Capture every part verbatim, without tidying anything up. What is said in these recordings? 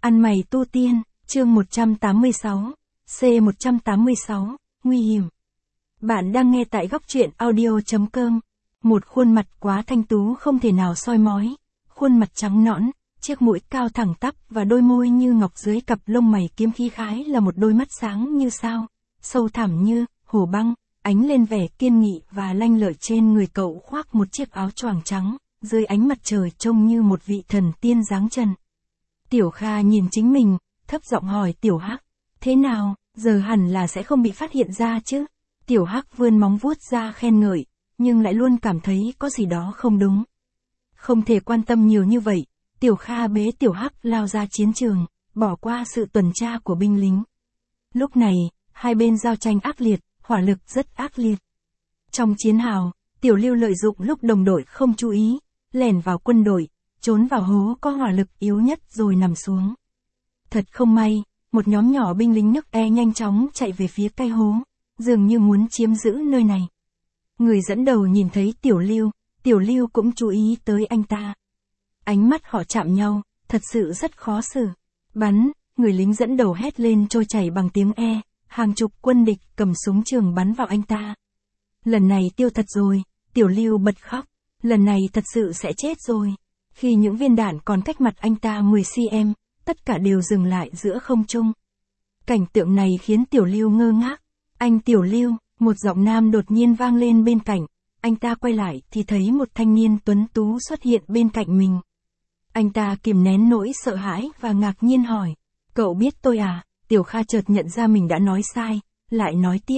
Ăn mày tu tiên, chương một trăm tám mươi sáu, C một trăm tám mươi sáu, nguy hiểm. Bạn đang nghe tại góc truyện audio.com. Một khuôn mặt quá thanh tú không thể nào soi mói, khuôn mặt trắng nõn, chiếc mũi cao thẳng tắp và đôi môi như ngọc dưới cặp lông mày kiếm khí khái là một đôi mắt sáng như sao, sâu thẳm như hồ băng, ánh lên vẻ kiên nghị và lanh lợi. Trên người cậu khoác một chiếc áo choàng trắng, dưới ánh mặt trời trông như một vị thần tiên giáng trần. Tiểu Kha nhìn chính mình, thấp giọng hỏi Tiểu Hắc, thế nào, giờ hẳn là sẽ không bị phát hiện ra chứ? Tiểu Hắc vươn móng vuốt ra khen ngợi, nhưng lại luôn cảm thấy có gì đó không đúng. Không thể quan tâm nhiều như vậy, Tiểu Kha bế Tiểu Hắc lao ra chiến trường, bỏ qua sự tuần tra của binh lính. Lúc này, hai bên giao tranh ác liệt, hỏa lực rất ác liệt. Trong chiến hào, Tiểu Lưu lợi dụng lúc đồng đội không chú ý, lẻn vào quân đội, trốn vào hố có hỏa lực yếu nhất rồi nằm xuống. Thật không may, một nhóm nhỏ binh lính nước E nhanh chóng chạy về phía cái hố, dường như muốn chiếm giữ nơi này. Người dẫn đầu nhìn thấy Tiểu Lưu, Tiểu Lưu cũng chú ý tới anh ta. Ánh mắt họ chạm nhau, thật sự rất khó xử. Bắn, người lính dẫn đầu hét lên trôi chảy bằng tiếng E, hàng chục quân địch cầm súng trường bắn vào anh ta. Lần này tiêu thật rồi, Tiểu Lưu bật khóc, lần này thật sự sẽ chết rồi. Khi những viên đạn còn cách mặt anh ta mười xăng-ti-mét, tất cả đều dừng lại giữa không trung. Cảnh tượng này khiến Tiểu Lưu ngơ ngác. Anh Tiểu Lưu, một giọng nam đột nhiên vang lên bên cạnh. Anh ta quay lại thì thấy một thanh niên tuấn tú xuất hiện bên cạnh mình. Anh ta kìm nén nỗi sợ hãi và ngạc nhiên hỏi, cậu biết tôi à? Tiểu Kha chợt nhận ra mình đã nói sai, lại nói tiếp.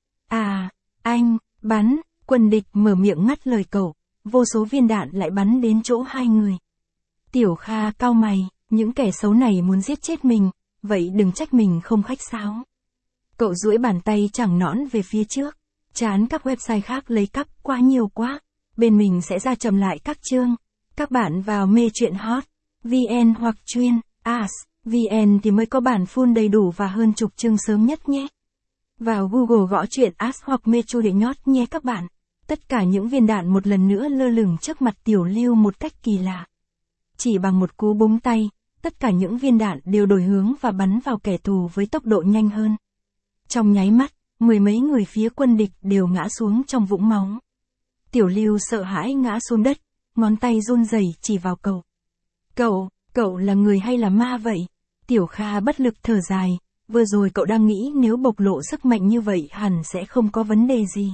À, anh, bắn, quân địch mở miệng ngắt lời cậu. Vô số viên đạn lại bắn đến chỗ hai người. Tiểu Kha cau mày, những kẻ xấu này muốn giết chết mình, vậy đừng trách mình không khách sáo. Cậu duỗi bàn tay trắng nõn về phía trước, chán các website khác lấy cắp quá nhiều quá, bên mình sẽ ra chậm lại các chương. Các bạn vào mê truyện hot, vn hoặc chuyên, as, vn thì mới có bản full đầy đủ và hơn chục chương sớm nhất nhé. Vào Google gõ truyện as hoặc metro để nhót nhé các bạn. Tất cả những viên đạn một lần nữa lơ lửng trước mặt Tiểu Lưu một cách kỳ lạ. Chỉ bằng một cú búng tay, tất cả những viên đạn đều đổi hướng và bắn vào kẻ thù với tốc độ nhanh hơn. Trong nháy mắt, mười mấy người phía quân địch đều ngã xuống trong vũng máu. Tiểu Lưu sợ hãi ngã xuống đất, ngón tay run rẩy chỉ vào cậu. Cậu, cậu là người hay là ma vậy? Tiểu Kha bất lực thở dài, vừa rồi cậu đang nghĩ nếu bộc lộ sức mạnh như vậy hẳn sẽ không có vấn đề gì.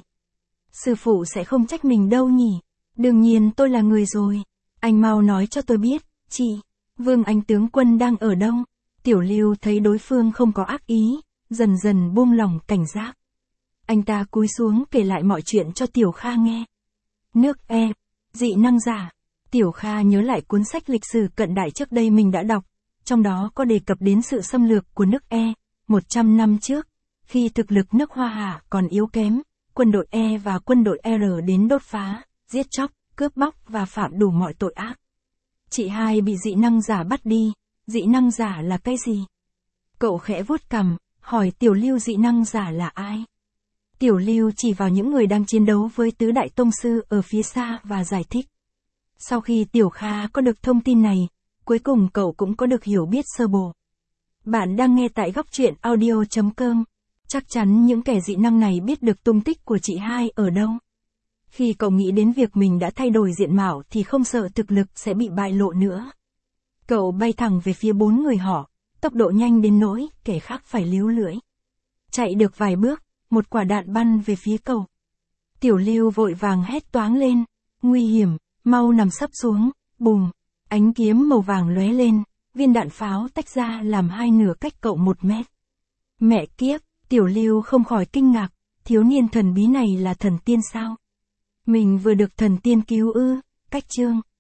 Sư phụ sẽ không trách mình đâu nhỉ? Đương nhiên tôi là người rồi. Anh mau nói cho tôi biết, chị, Vương Anh tướng quân đang ở đâu? Tiểu Lưu thấy đối phương không có ác ý, dần dần buông lỏng cảnh giác. Anh ta cúi xuống kể lại mọi chuyện cho Tiểu Kha nghe. Nước E, dị năng giả. Tiểu Kha nhớ lại cuốn sách lịch sử cận đại trước đây mình đã đọc, trong đó có đề cập đến sự xâm lược của nước E, một trăm năm trước, khi thực lực nước Hoa Hạ còn yếu kém. Quân đội E và quân đội R đến đốt phá, giết chóc, cướp bóc và phạm đủ mọi tội ác. Chị hai bị dị năng giả bắt đi, dị năng giả là cái gì? Cậu khẽ vuốt cằm, hỏi Tiểu Lưu dị năng giả là ai? Tiểu Lưu chỉ vào những người đang chiến đấu với tứ đại tông sư ở phía xa và giải thích. Sau khi Tiểu Kha có được thông tin này, cuối cùng cậu cũng có được hiểu biết sơ bộ. Bạn đang nghe tại góc truyện audio.com. Chắc chắn những kẻ dị năng này biết được tung tích của chị hai ở đâu. Khi cậu nghĩ đến việc mình đã thay đổi diện mạo thì không sợ thực lực sẽ bị bại lộ nữa. Cậu bay thẳng về phía bốn người họ, tốc độ nhanh đến nỗi kẻ khác phải líu lưỡi. Chạy được vài bước, một quả đạn bắn về phía cậu. Tiểu Lưu vội vàng hét toáng lên, nguy hiểm, mau nằm sấp xuống, bùm, ánh kiếm màu vàng lóe lên, viên đạn pháo tách ra làm hai nửa cách cậu một mét. Mẹ kiếp! Tiểu Lưu không khỏi kinh ngạc, thiếu niên thần bí này là thần tiên sao? Mình vừa được thần tiên cứu ư? Cách chương.